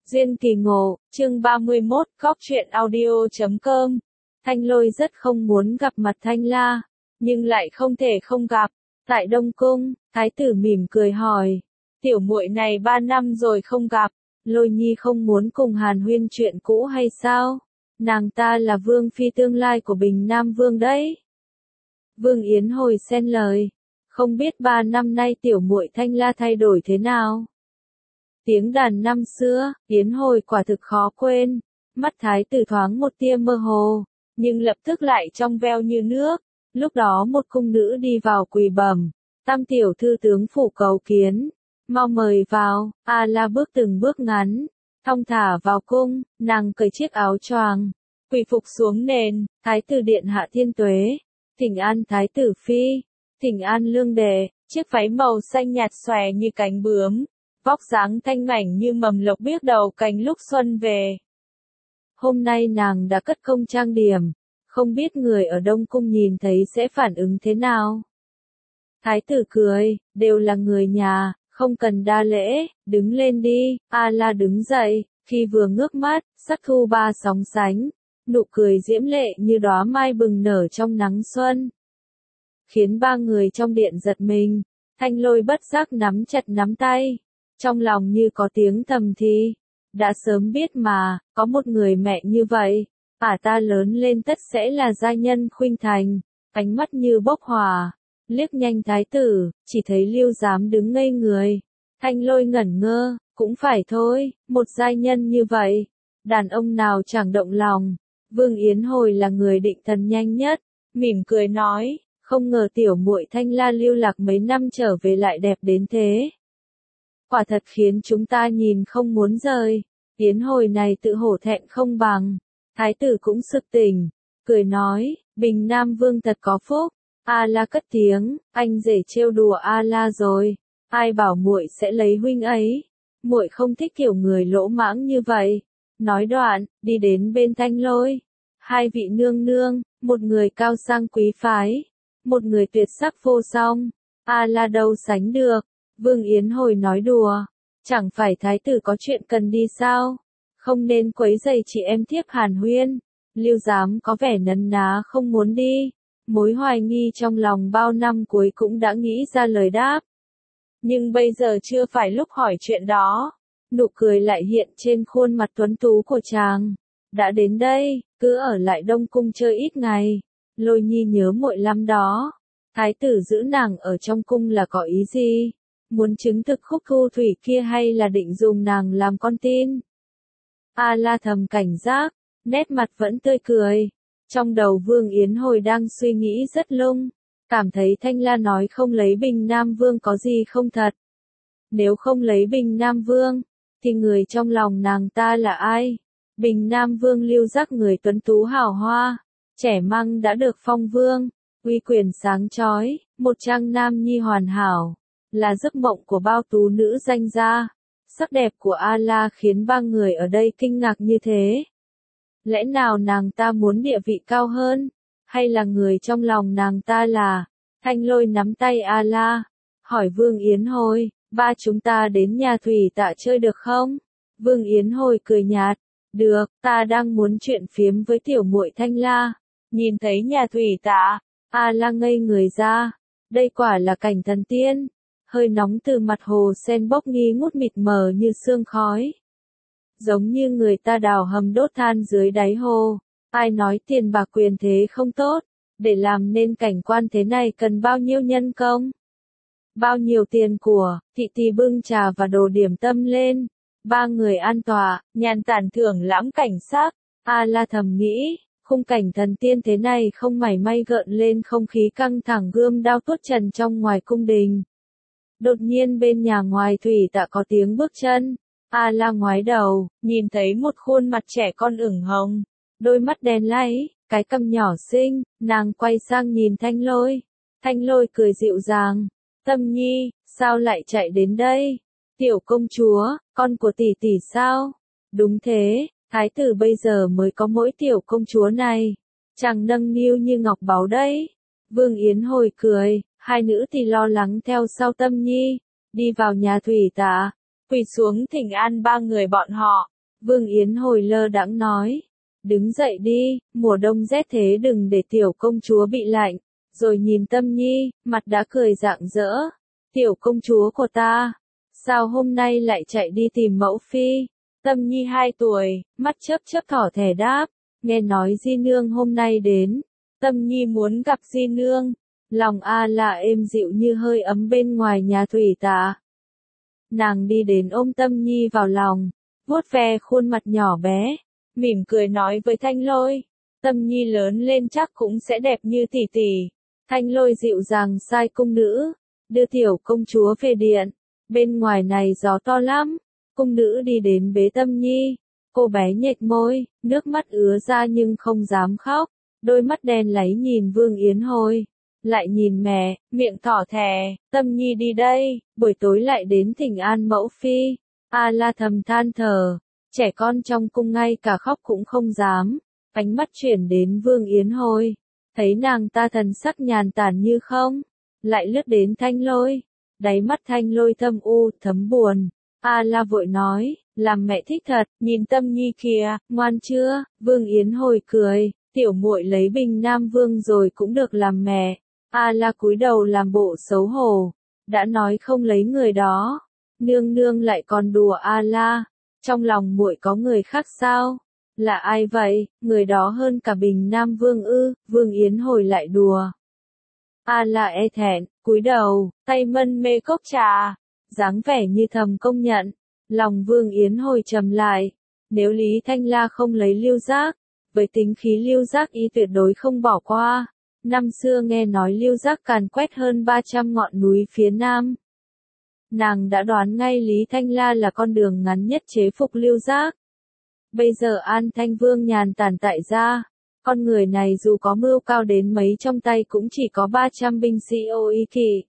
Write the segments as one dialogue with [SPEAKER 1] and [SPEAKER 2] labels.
[SPEAKER 1] Duyên kỳ ngộ, chương 31, Góc truyện audio.com. Thanh Lôi rất không muốn gặp mặt Thanh La, nhưng lại không thể không gặp. Tại Đông Cung, Thái tử mỉm cười hỏi, tiểu muội này 3 năm rồi không gặp, Lôi Nhi không muốn cùng hàn huyên chuyện cũ hay sao? Nàng ta là vương phi tương lai của Bình Nam Vương đấy. Vương Yến hồi xen lời, không biết 3 năm nay tiểu muội Thanh La thay đổi thế nào? Tiếng đàn năm xưa, Yến hồi quả thực khó quên, mắt thái tử thoáng một tia mơ hồ, nhưng lập tức lại trong veo như nước. Lúc đó một cung nữ đi vào quỳ bẩm, tam tiểu thư tướng phủ cầu kiến, mau mời vào. A La bước từng bước ngắn, thong thả vào cung, nàng cởi chiếc áo choàng, quỳ phục xuống nền. Thái tử điện hạ thiên tuế, thỉnh an thái tử phi, thỉnh an lương đệ. Chiếc váy màu xanh nhạt xòe như cánh bướm, vóc dáng thanh mảnh như mầm lộc biếc đầu cành lúc xuân về. Hôm nay nàng đã cất công trang điểm, không biết người ở Đông Cung nhìn thấy sẽ phản ứng thế nào. Thái tử cười, đều là người nhà, không cần đa lễ, đứng lên đi. A La đứng dậy, khi vừa ngước mắt, sắc thu ba sóng sánh, nụ cười diễm lệ như đóa mai bừng nở trong nắng xuân, khiến ba người trong điện giật mình. Thanh Lôi bất giác nắm chặt nắm tay, trong lòng như có tiếng thầm thì, đã sớm biết mà, có một người mẹ như vậy, ta lớn lên tất sẽ là gia nhân khuynh thành. Ánh mắt như bốc hỏa, liếc nhanh thái tử, chỉ thấy Lưu Giám đứng ngây người. Thanh Lôi ngẩn ngơ, cũng phải thôi, một giai nhân như vậy, đàn ông nào chẳng động lòng. Vương Yến hồi là người định thần nhanh nhất, mỉm cười nói, không ngờ tiểu muội Thanh La lưu lạc mấy năm trở về lại đẹp đến thế. Quả thật khiến chúng ta nhìn không muốn rời. Yến hồi này tự hổ thẹn không bằng. Thái tử cũng sực tỉnh, cười nói, Bình Nam Vương thật có phúc. A La cất tiếng, anh rể trêu đùa A La rồi. Ai bảo muội sẽ lấy huynh ấy? Muội không thích kiểu người lỗ mãng như vậy. Nói đoạn, đi đến bên Thanh Lôi. Hai vị nương nương, một người cao sang quý phái, một người tuyệt sắc vô song. A La đâu sánh được. Vương Yến hồi nói đùa, chẳng phải thái tử có chuyện cần đi sao? Không nên quấy rầy chị em thiếp hàn huyên. Lưu Giám có vẻ nấn ná không muốn đi. Mối hoài nghi trong lòng bao năm cuối cũng đã nghĩ ra lời đáp. Nhưng bây giờ chưa phải lúc hỏi chuyện đó. Nụ cười lại hiện trên khuôn mặt tuấn tú của chàng. Đã đến đây, cứ ở lại Đông Cung chơi ít ngày. Lôi Nhi nhớ muội lắm đó. Thái tử giữ nàng ở trong cung là có ý gì? Muốn chứng thực khúc thu thủy kia hay là định dùng nàng làm con tin? A La thầm cảnh giác, nét mặt vẫn tươi cười. Trong đầu Vương Yến hồi đang suy nghĩ rất lung, cảm thấy Thanh La nói không lấy Bình Nam Vương có gì không thật. Nếu không lấy Bình Nam Vương, thì người trong lòng nàng ta là ai? Bình Nam Vương Lưu Giác người tuấn tú hào hoa, trẻ măng đã được phong vương, uy quyền sáng chói, một trang nam nhi hoàn hảo, là giấc mộng của bao tú nữ danh gia. Sắc đẹp của A La khiến ba người ở đây kinh ngạc như thế. Lẽ nào nàng ta muốn địa vị cao hơn, hay là người trong lòng nàng ta là? Thanh Lôi nắm tay A La, hỏi Vương Yến hồi, ba chúng ta đến nhà thủy tạ chơi được không? Vương Yến hồi cười nhạt, được, ta đang muốn chuyện phiếm với tiểu muội Thanh La. Nhìn thấy nhà thủy tạ, A La ngây người ra, đây quả là cảnh thần tiên. Hơi nóng từ mặt hồ sen bốc nghi ngút mịt mờ như sương khói. Giống như người ta đào hầm đốt than dưới đáy hồ. Ai nói tiền bạc quyền thế không tốt, để làm nên cảnh quan thế này cần bao nhiêu nhân công, bao nhiêu tiền của. Thị tỳ bưng trà và đồ điểm tâm lên. Ba người an tọa, nhàn tản thưởng lãm cảnh sắc. A La thầm nghĩ, khung cảnh thần tiên thế này không mảy may gợn lên không khí căng thẳng gươm đao tuốt trần trong ngoài cung đình. Đột nhiên bên nhà ngoài thủy tạ có tiếng bước chân. A La ngoái đầu, nhìn thấy một khuôn mặt trẻ con ửng hồng, đôi mắt đen láy, cái cằm nhỏ xinh. Nàng quay sang nhìn Thanh Lôi. Thanh Lôi cười dịu dàng, Tâm Nhi, sao lại chạy đến đây? Tiểu công chúa, con của tỷ tỷ sao? Đúng thế, thái tử bây giờ mới có mỗi tiểu công chúa này. Chàng nâng niu như ngọc báu đấy. Vương Yến hồi cười, hai nữ thì lo lắng theo sau Tâm Nhi, đi vào nhà thủy tạ, quỳ xuống thỉnh an ba người bọn họ. Vương Yến Hồi lơ đãng nói. Đứng dậy đi, mùa đông rét thế đừng để tiểu công chúa bị lạnh. Rồi nhìn Tâm Nhi, mặt đã cười rạng rỡ. Tiểu công chúa của ta, sao hôm nay lại chạy đi tìm mẫu phi? Tâm Nhi 2 tuổi, mắt chớp chớp thỏ thẻ đáp. Nghe nói Di Nương hôm nay đến. Tâm Nhi muốn gặp Di Nương. Lòng A La êm dịu như hơi ấm bên ngoài nhà thủy tạ. Nàng đi đến ôm Tâm Nhi vào lòng, vuốt ve khuôn mặt nhỏ bé, mỉm cười nói với Thanh Lôi. Tâm Nhi lớn lên chắc cũng sẽ đẹp như tỷ tỷ. Thanh Lôi dịu dàng sai cung nữ, đưa tiểu công chúa về điện. Bên ngoài này gió to lắm. Cung nữ đi đến bế Tâm Nhi. Cô bé nhếch môi, nước mắt ứa ra nhưng không dám khóc. Đôi mắt đen láy nhìn Vương Yến Hồi. Lại nhìn mẹ, miệng thỏ thẻ. Tâm Nhi đi đây, buổi tối lại đến thỉnh an mẫu phi. A La thầm than thở. Trẻ con trong cung ngay cả khóc cũng không dám. Ánh mắt chuyển đến Vương Yến Hồi. Thấy nàng ta thần sắc nhàn tản như không. Lại lướt đến Thanh Lôi. Đáy mắt Thanh Lôi thâm u, thấm buồn. A La vội nói, làm mẹ thích thật, nhìn Tâm Nhi kìa, ngoan chưa? Vương Yến Hồi cười, tiểu muội lấy Bình Nam Vương rồi cũng được làm mẹ. A La cúi đầu làm bộ xấu hổ, đã nói không lấy người đó. Nương nương lại còn đùa A La, trong lòng muội có người khác sao? Là ai vậy, người đó hơn cả Bình Nam Vương ư? Vương Yến Hồi lại đùa. A La e thẹn, cúi đầu, tay mân mê cốc trà, dáng vẻ như thầm công nhận. Lòng Vương Yến Hồi trầm lại, nếu Lý Thanh La không lấy Lưu Giác, với tính khí Lưu Giác y tuyệt đối không bỏ qua. Năm xưa nghe nói Lưu Giác càn quét hơn 300 ngọn núi phía Nam. Nàng đã đoán ngay Lý Thanh La là con đường ngắn nhất chế phục Lưu Giác. Bây giờ An Thanh Vương nhàn tản tại gia, con người này dù có mưu cao đến mấy trong tay cũng chỉ có 300 binh sĩ ô y kỵ.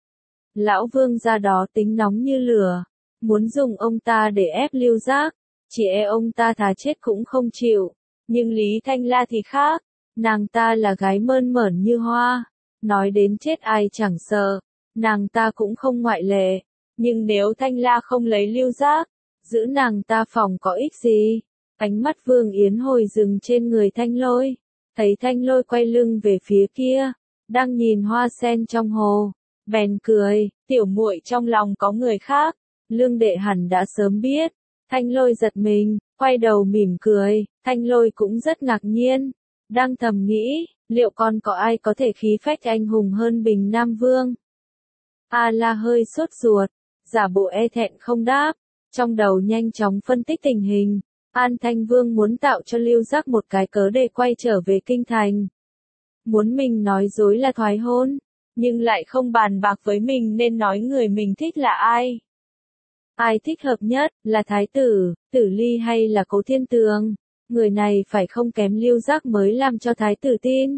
[SPEAKER 1] Lão Vương gia đó tính nóng như lửa, muốn dùng ông ta để ép Lưu Giác, chỉ e ông ta thà chết cũng không chịu. Nhưng Lý Thanh La thì khác, nàng ta là gái mơn mởn như hoa, nói đến chết ai chẳng sợ, nàng ta cũng không ngoại lệ. Nhưng nếu Thanh La không lấy Lưu Giác, giữ nàng ta phòng có ích gì? Ánh mắt Vương Yến Hồi dừng trên người Thanh Lôi, thấy Thanh Lôi quay lưng về phía kia, đang nhìn hoa sen trong hồ, bèn cười, tiểu muội trong lòng có người khác, Lương đệ hẳn đã sớm biết. Thanh Lôi giật mình, quay đầu mỉm cười, Thanh Lôi cũng rất ngạc nhiên, đang thầm nghĩ, liệu còn có ai có thể khí phách anh hùng hơn Bình Nam Vương? A La hơi sốt ruột, giả bộ e thẹn không đáp, trong đầu nhanh chóng phân tích tình hình. An Thanh Vương muốn tạo cho Lưu Giác một cái cớ để quay trở về kinh thành. Muốn mình nói dối là thoái hôn, nhưng lại không bàn bạc với mình nên nói người mình thích là ai. Ai thích hợp nhất, là Thái tử, Tử Ly hay là Cố Thiên Tường? Người này phải không kém Lưu Giác mới làm cho Thái tử tin.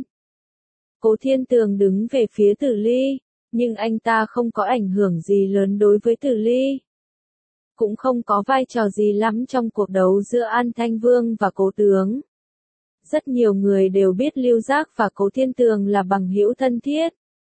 [SPEAKER 1] Cố Thiên Tường đứng về phía Tử Ly, nhưng anh ta không có ảnh hưởng gì lớn đối với Tử Ly. Cũng không có vai trò gì lắm trong cuộc đấu giữa An Thanh Vương và Cố Tướng. Rất nhiều người đều biết Lưu Giác và Cố Thiên Tường là bằng hữu thân thiết.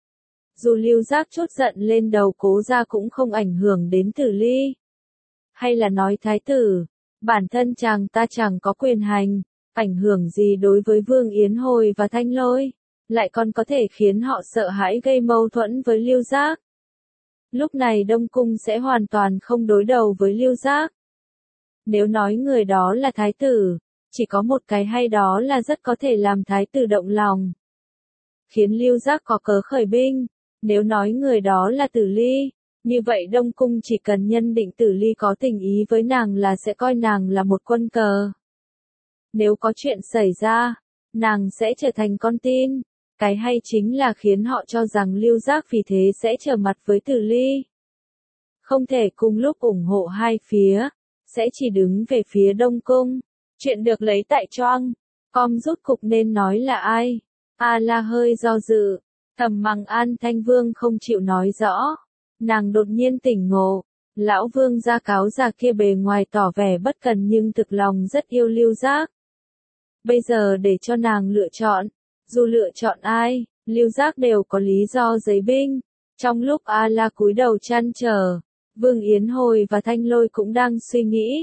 [SPEAKER 1] Dù Lưu Giác trút giận lên đầu Cố gia cũng không ảnh hưởng đến Tử Ly. Hay là nói Thái tử, bản thân chàng ta chẳng có quyền hành, ảnh hưởng gì đối với Vương Yến Hồi và Thanh Lôi, lại còn có thể khiến họ sợ hãi gây mâu thuẫn với Lưu Giác. Lúc này Đông Cung sẽ hoàn toàn không đối đầu với Lưu Giác. Nếu nói người đó là Thái tử, chỉ có một cái hay đó là rất có thể làm Thái tử động lòng, khiến Lưu Giác có cớ khởi binh. Nếu nói người đó là Tử Ly, như vậy Đông Cung chỉ cần nhân định Tử Ly có tình ý với nàng là sẽ coi nàng là một quân cờ. Nếu có chuyện xảy ra, nàng sẽ trở thành con tin. Cái hay chính là khiến họ cho rằng Lưu Giác vì thế sẽ trở mặt với Tử Ly. Không thể cùng lúc ủng hộ hai phía, sẽ chỉ đứng về phía Đông Cung. Chuyện được lấy tại Choang. Com rút cục nên nói là ai? A La hơi do dự, thầm mắng An Thanh Vương không chịu nói rõ. Nàng đột nhiên tỉnh ngộ, lão Vương gia cáo già kia bề ngoài tỏ vẻ bất cần nhưng thực lòng rất yêu Lưu Giác. Bây giờ để cho nàng lựa chọn, dù lựa chọn ai, Lưu Giác đều có lý do giấy binh. Trong lúc A La cúi đầu trăn trở, Vương Yến Hồi và Thanh Lôi cũng đang suy nghĩ.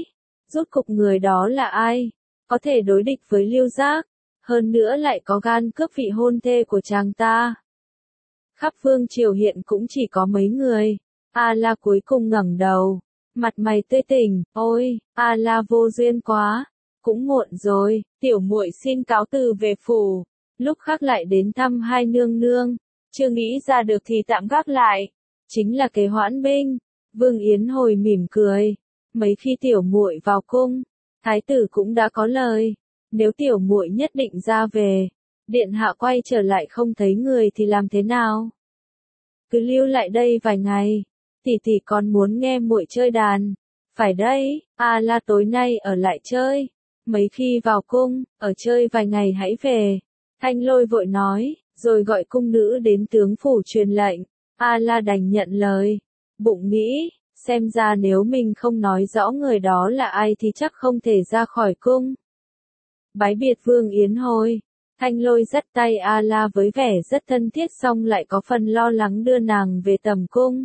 [SPEAKER 1] Rốt cục người đó là ai? Có thể đối địch với Lưu Giác, hơn nữa lại có gan cướp vị hôn thê của chàng ta. Khắp vương triều hiện cũng chỉ có mấy người. A La cuối cùng ngẩng đầu, mặt mày tươi tỉnh, ôi, A La vô duyên quá, cũng muộn rồi, tiểu muội xin cáo từ về phủ, lúc khác lại đến thăm hai nương nương, chưa nghĩ ra được thì tạm gác lại, chính là kế hoãn binh. Vương Yến Hồi mỉm cười, mấy khi tiểu muội vào cung, thái tử cũng đã có lời, nếu tiểu muội nhất định ra về, điện hạ quay trở lại không thấy người thì làm thế nào? Cứ lưu lại đây vài ngày, tỷ tỷ còn muốn nghe muội chơi đàn. Phải đấy, A La tối nay ở lại chơi, mấy khi vào cung, ở chơi vài ngày hãy về. Thanh Lôi vội nói, rồi gọi cung nữ đến tướng phủ truyền lệnh. A La đành nhận lời, bụng nghĩ, xem ra nếu mình không nói rõ người đó là ai thì chắc không thể ra khỏi cung. Bái biệt Vương Yến Hồi, Thanh Lôi dắt tay A La với vẻ rất thân thiết song lại có phần lo lắng đưa nàng về tầm cung.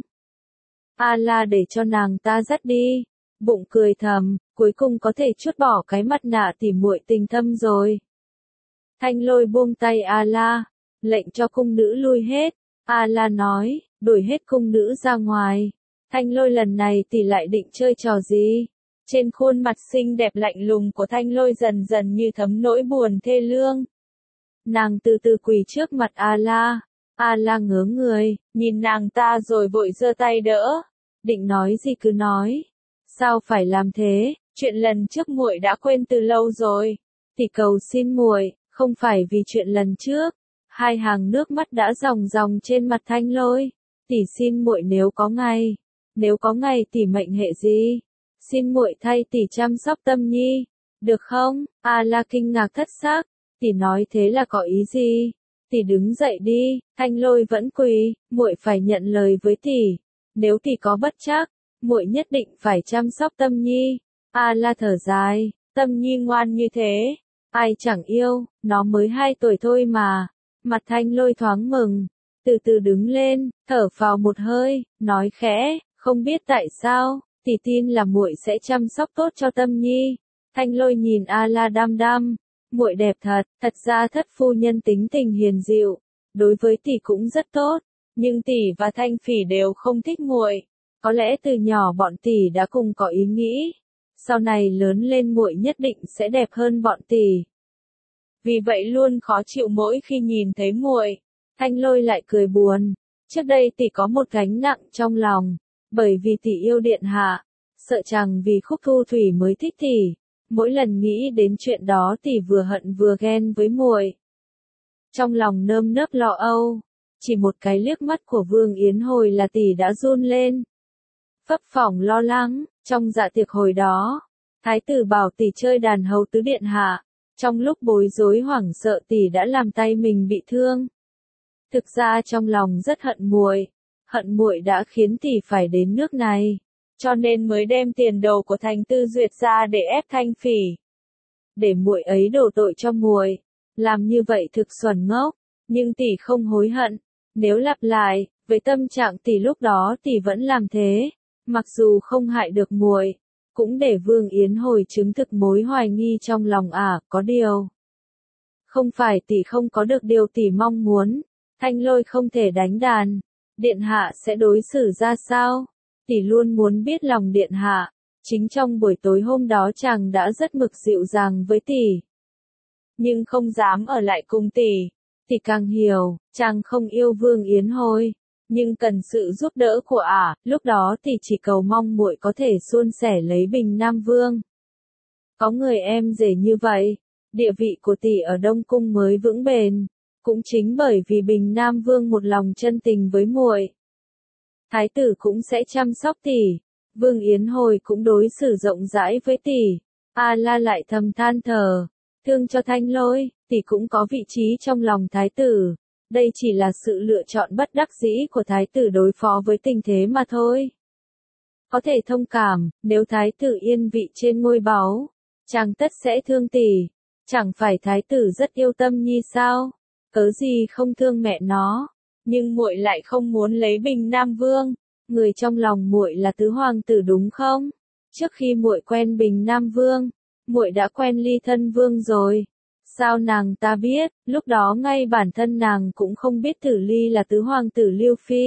[SPEAKER 1] A La để cho nàng ta dắt đi, bụng cười thầm, cuối cùng có thể trút bỏ cái mặt nạ tỉ muội tình thâm rồi. Thanh Lôi buông tay A La, lệnh cho cung nữ lui hết. A La nói, đuổi hết cung nữ ra ngoài. Thanh Lôi lần này tỷ lại định chơi trò gì? Trên khuôn mặt xinh đẹp lạnh lùng của Thanh Lôi dần dần như thấm nỗi buồn thê lương. Nàng từ từ quỳ trước mặt A La. A La ngớ người, nhìn nàng ta rồi vội giơ tay đỡ. Định nói gì cứ nói. Sao phải làm thế? Chuyện lần trước muội đã quên từ lâu rồi. Tỷ cầu xin muội, không phải vì chuyện lần trước. Hai hàng nước mắt đã ròng ròng trên mặt Thanh Lôi. Tỷ xin muội nếu có ngày tỷ mệnh hệ gì, xin muội thay tỷ chăm sóc Tâm Nhi, được không? A La kinh ngạc thất xác, tỷ nói thế là có ý gì? Tỷ đứng dậy đi. Thanh Lôi vẫn quỳ, muội phải nhận lời với tỷ, nếu tỷ có bất trắc, muội nhất định phải chăm sóc Tâm Nhi. A La thở dài, Tâm Nhi ngoan như thế, ai chẳng yêu, nó mới 2 tuổi thôi mà. Mặt Thanh Lôi thoáng mừng, từ từ đứng lên, thở phào một hơi, nói khẽ, không biết tại sao, tỷ tin là muội sẽ chăm sóc tốt cho Tâm Nhi. Thanh Lôi nhìn A La đăm đăm, muội đẹp thật ra thất phu nhân tính tình hiền dịu, đối với tỷ cũng rất tốt, nhưng tỷ và Thanh Phỉ đều không thích muội. Có lẽ từ nhỏ bọn tỷ đã cùng có ý nghĩ, sau này lớn lên muội nhất định sẽ đẹp hơn bọn tỷ. Vì vậy luôn khó chịu mỗi khi nhìn thấy muội. Thanh Lôi lại cười buồn, trước đây tỷ có một gánh nặng trong lòng, bởi vì tỷ yêu điện hạ, sợ chàng vì Khúc Thu Thủy mới thích tỷ. Mỗi lần nghĩ đến chuyện đó tỷ vừa hận vừa ghen với muội. Trong lòng nơm nớp lo âu, chỉ một cái liếc mắt của Vương Yến Hồi là tỷ đã run lên. Phấp phỏng lo lắng, trong dạ tiệc hồi đó, thái tử bảo tỷ chơi đàn hầu tứ điện hạ, trong lúc bối rối hoảng sợ tỷ đã làm tay mình bị thương. Thực ra trong lòng rất hận muội đã khiến tỷ phải đến nước này, cho nên mới đem tiền đồ của Thành Tư Duyệt ra để ép Thanh Phỉ. Để muội ấy đổ tội cho muội, làm như vậy thực xuẩn ngốc, nhưng tỷ không hối hận. Nếu lặp lại, với tâm trạng tỷ lúc đó tỷ vẫn làm thế, mặc dù không hại được muội, cũng để Vương Yến Hồi chứng thực mối hoài nghi trong lòng có điều. Không phải tỷ không có được điều tỷ mong muốn, Thanh Lôi không thể đánh đàn, điện hạ sẽ đối xử ra sao? Tỷ luôn muốn biết lòng điện hạ, chính trong buổi tối hôm đó chàng đã rất mực dịu dàng với tỷ. Nhưng không dám ở lại cùng tỷ. Tỷ càng hiểu, chàng không yêu Vương Yến Hồi, nhưng cần sự giúp đỡ của lúc đó tỷ chỉ cầu mong muội có thể suôn sẻ lấy Bình Nam Vương. Có người em rể như vậy, địa vị của tỷ ở Đông Cung mới vững bền, cũng chính bởi vì Bình Nam Vương một lòng chân tình với muội. Thái tử cũng sẽ chăm sóc tỷ, Vương Yến Hồi cũng đối xử rộng rãi với tỷ. A La lại thầm than thở, thương cho Thanh Lôi, tỷ cũng có vị trí trong lòng thái tử. Đây chỉ là sự lựa chọn bất đắc dĩ của thái tử đối phó với tình thế mà thôi. Có thể thông cảm, nếu thái tử yên vị trên ngôi báu, chàng tất sẽ thương tỷ. Chẳng phải thái tử rất yêu Tâm Nhi sao? Cớ gì không thương mẹ nó? Nhưng muội lại không muốn lấy Bình Nam Vương. Người trong lòng muội là tứ hoàng tử đúng không? Trước khi muội quen Bình Nam Vương, muội đã quen Ly Thân Vương rồi. Sao nàng ta biết, lúc đó ngay bản thân nàng cũng không biết Tử Ly là tứ hoàng tử Lưu Phi.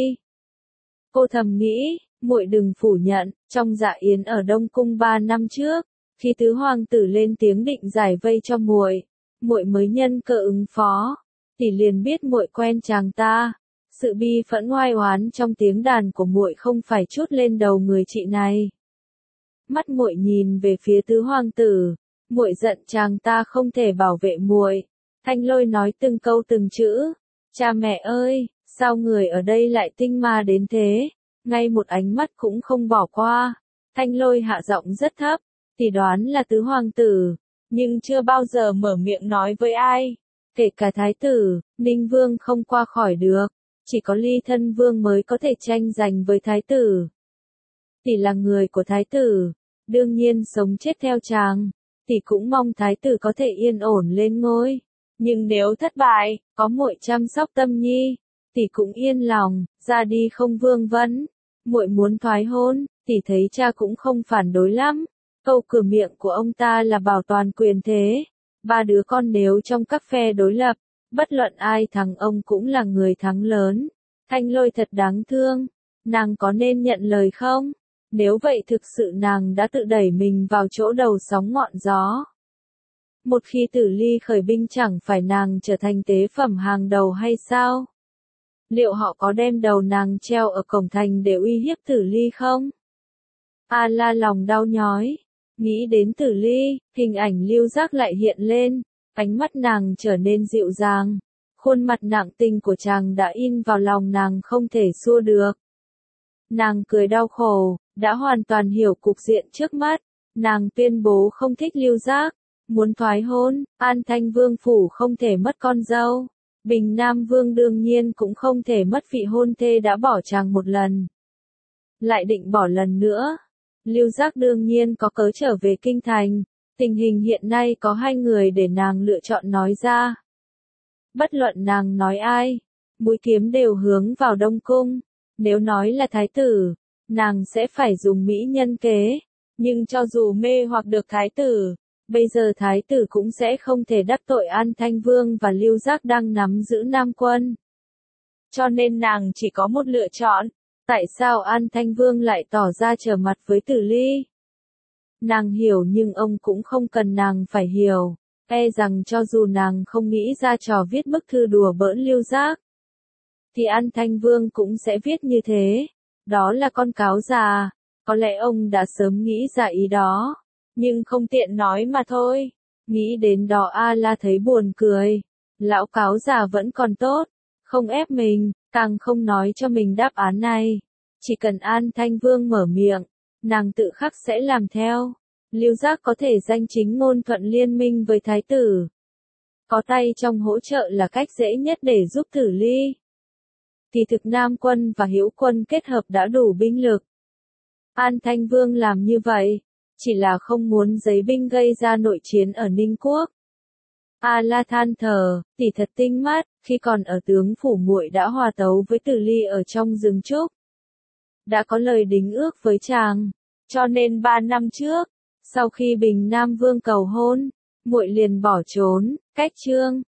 [SPEAKER 1] Cô thầm nghĩ, muội đừng phủ nhận, trong dạ yến ở Đông Cung 3 năm trước, khi tứ hoàng tử lên tiếng định giải vây cho muội, muội mới nhân cơ ứng phó, thì liền biết muội quen chàng ta. Sự bi phẫn oai oán trong tiếng đàn của muội không phải chút lên đầu người chị này. Mắt muội nhìn về phía tứ hoàng tử, muội giận chàng ta không thể bảo vệ muội. Thanh Lôi nói từng câu từng chữ, cha mẹ ơi, sao người ở đây lại tinh ma đến thế, ngay một ánh mắt cũng không bỏ qua. Thanh Lôi hạ giọng rất thấp, thì đoán là tứ hoàng tử, nhưng chưa bao giờ mở miệng nói với ai, kể cả thái tử, Ninh Vương không qua khỏi được, chỉ có Ly Thân Vương mới có thể tranh giành với thái tử. Thì là người của thái tử, đương nhiên sống chết theo chàng, thì cũng mong thái tử có thể yên ổn lên ngôi. Nhưng nếu thất bại, có muội chăm sóc Tâm Nhi, thì cũng yên lòng, ra đi không vương vấn. Muội muốn thoái hôn, thì thấy cha cũng không phản đối lắm. Câu cửa miệng của ông ta là bảo toàn quyền thế. 3 đứa con nếu trong các phe đối lập, bất luận ai thắng ông cũng là người thắng lớn. Thanh Lôi thật đáng thương, nàng có nên nhận lời không? Nếu vậy thực sự nàng đã tự đẩy mình vào chỗ đầu sóng ngọn gió. Một khi Tử Ly khởi binh chẳng phải nàng trở thành tế phẩm hàng đầu hay sao? Liệu họ có đem đầu nàng treo ở cổng thành để uy hiếp Tử Ly không? A La lòng đau nhói, nghĩ đến Tử Ly, hình ảnh Lưu Giác lại hiện lên, ánh mắt nàng trở nên dịu dàng, khuôn mặt nặng tình của chàng đã in vào lòng nàng không thể xua được. Nàng cười đau khổ, đã hoàn toàn hiểu cục diện trước mắt, nàng tuyên bố không thích Lưu Giác, muốn thoái hôn, An Thanh Vương phủ không thể mất con dâu, Bình Nam Vương đương nhiên cũng không thể mất vị hôn thê đã bỏ chàng một lần. Lại định bỏ lần nữa. Lưu Giác đương nhiên có cớ trở về kinh thành, tình hình hiện nay có 2 người để nàng lựa chọn nói ra. Bất luận nàng nói ai, mũi kiếm đều hướng vào Đông Cung, nếu nói là thái tử, nàng sẽ phải dùng mỹ nhân kế, nhưng cho dù mê hoặc được thái tử, bây giờ thái tử cũng sẽ không thể đắc tội An Thanh Vương và Lưu Giác đang nắm giữ Nam Quân. Cho nên nàng chỉ có một lựa chọn. Tại sao An Thanh Vương lại tỏ ra trở mặt với Tử Ly? Nàng hiểu nhưng ông cũng không cần nàng phải hiểu, e rằng cho dù nàng không nghĩ ra trò viết bức thư đùa bỡn Lưu Giác, thì An Thanh Vương cũng sẽ viết như thế. Đó là con cáo già, có lẽ ông đã sớm nghĩ ra ý đó, nhưng không tiện nói mà thôi. Nghĩ đến đó A La thấy buồn cười, lão cáo già vẫn còn tốt, không ép mình, càng không nói cho mình đáp án này. Chỉ cần An Thanh Vương mở miệng, nàng tự khắc sẽ làm theo. Lưu Giác có thể danh chính ngôn thuận liên minh với thái tử. Có tay trong hỗ trợ là cách dễ nhất để giúp Tử Ly. Thì thực Nam Quân và Hữu Quân kết hợp đã đủ binh lực. An Thanh Vương làm như vậy, chỉ là không muốn giấy binh gây ra nội chiến ở Ninh Quốc. A La than thở, tỷ thật tinh mắt, khi còn ở tướng phủ muội đã hòa tấu với Tử Ly ở trong rừng trúc. Đã có lời đính ước với chàng, cho nên 3 năm trước, sau khi Bình Nam Vương cầu hôn, muội liền bỏ trốn, cách Trương,